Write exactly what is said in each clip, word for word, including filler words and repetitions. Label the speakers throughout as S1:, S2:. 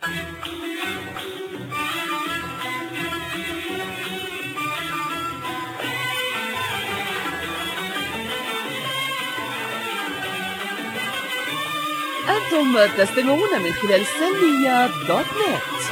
S1: أنتم تستمعون من خلال سلمية دوت نت.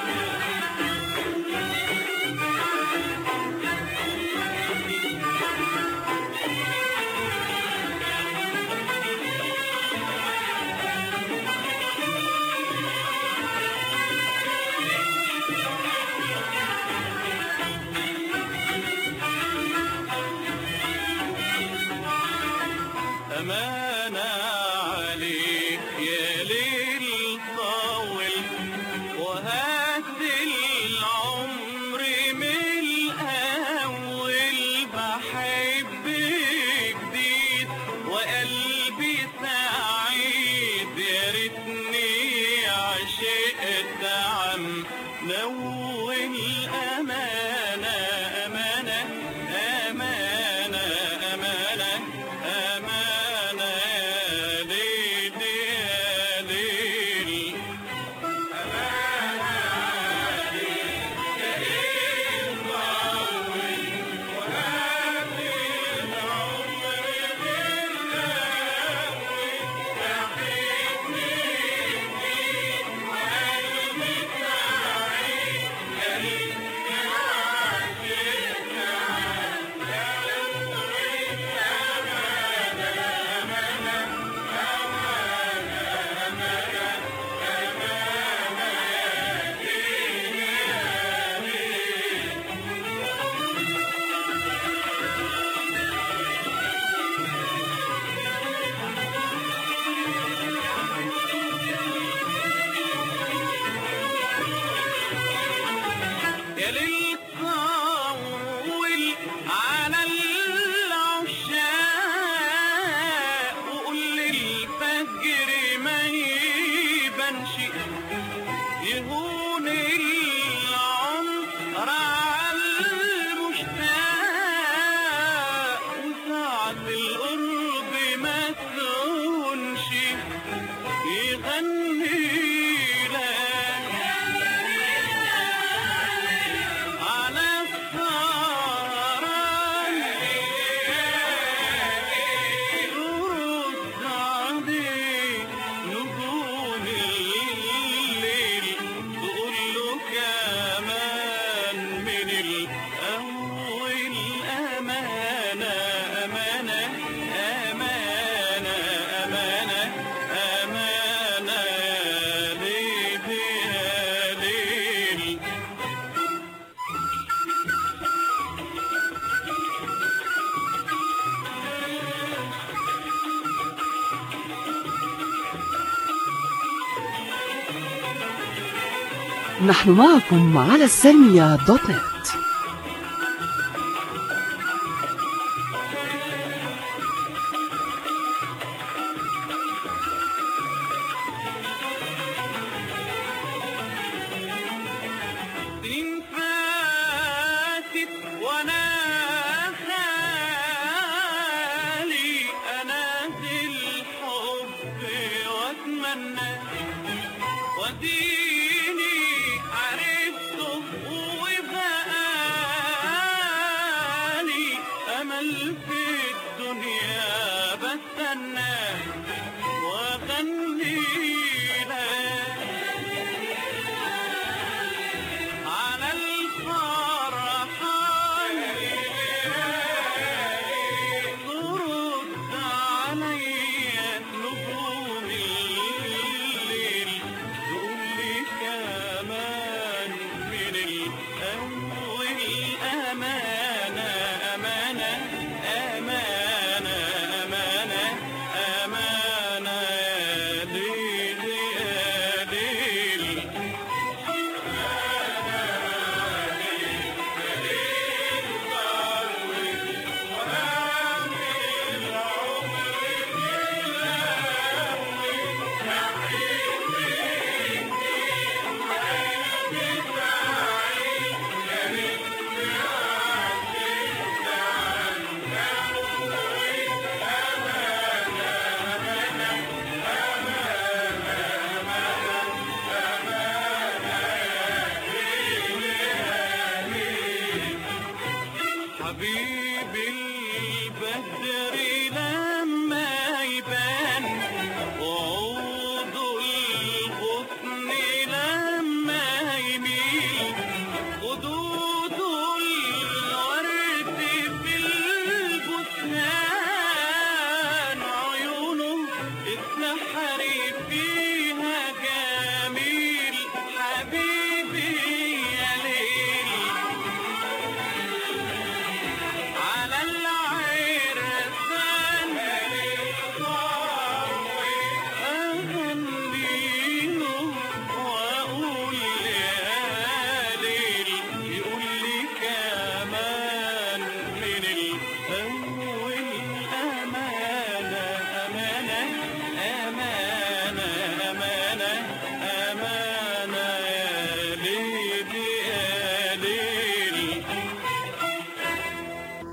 S2: أمانة عليك يا ليل طول، وهات العمر من الأول، بحب جديد وقلبي سعيد، يا ريتني عشقت عم نول. أمانة أمانة أمانة أمانة أمانة يا ليل يا ليل. أمانة عليك يا ليل طول، وهات العمر من الأول، بحبني جديد وقلبي سعيد، يا ريتني عشقت عم يا ليل طول على العشاق، وقول للفجر ما يبانش، يهون العمر على المشتاق، وساعة القرب ما تهونش، يغني لك على السهران، ترد عليه نجوم الليل، تقول له كمان من الأول. أمانة أمانة أمانة أمانة أمانة يا ليل يا ليل.
S1: نحن معكم على السلمية دوت نت.
S2: سنين فاتت وانا خالي انادي الحب واتمنى، وديني عرفته وبقالي امل في الدنيا بستنى واغني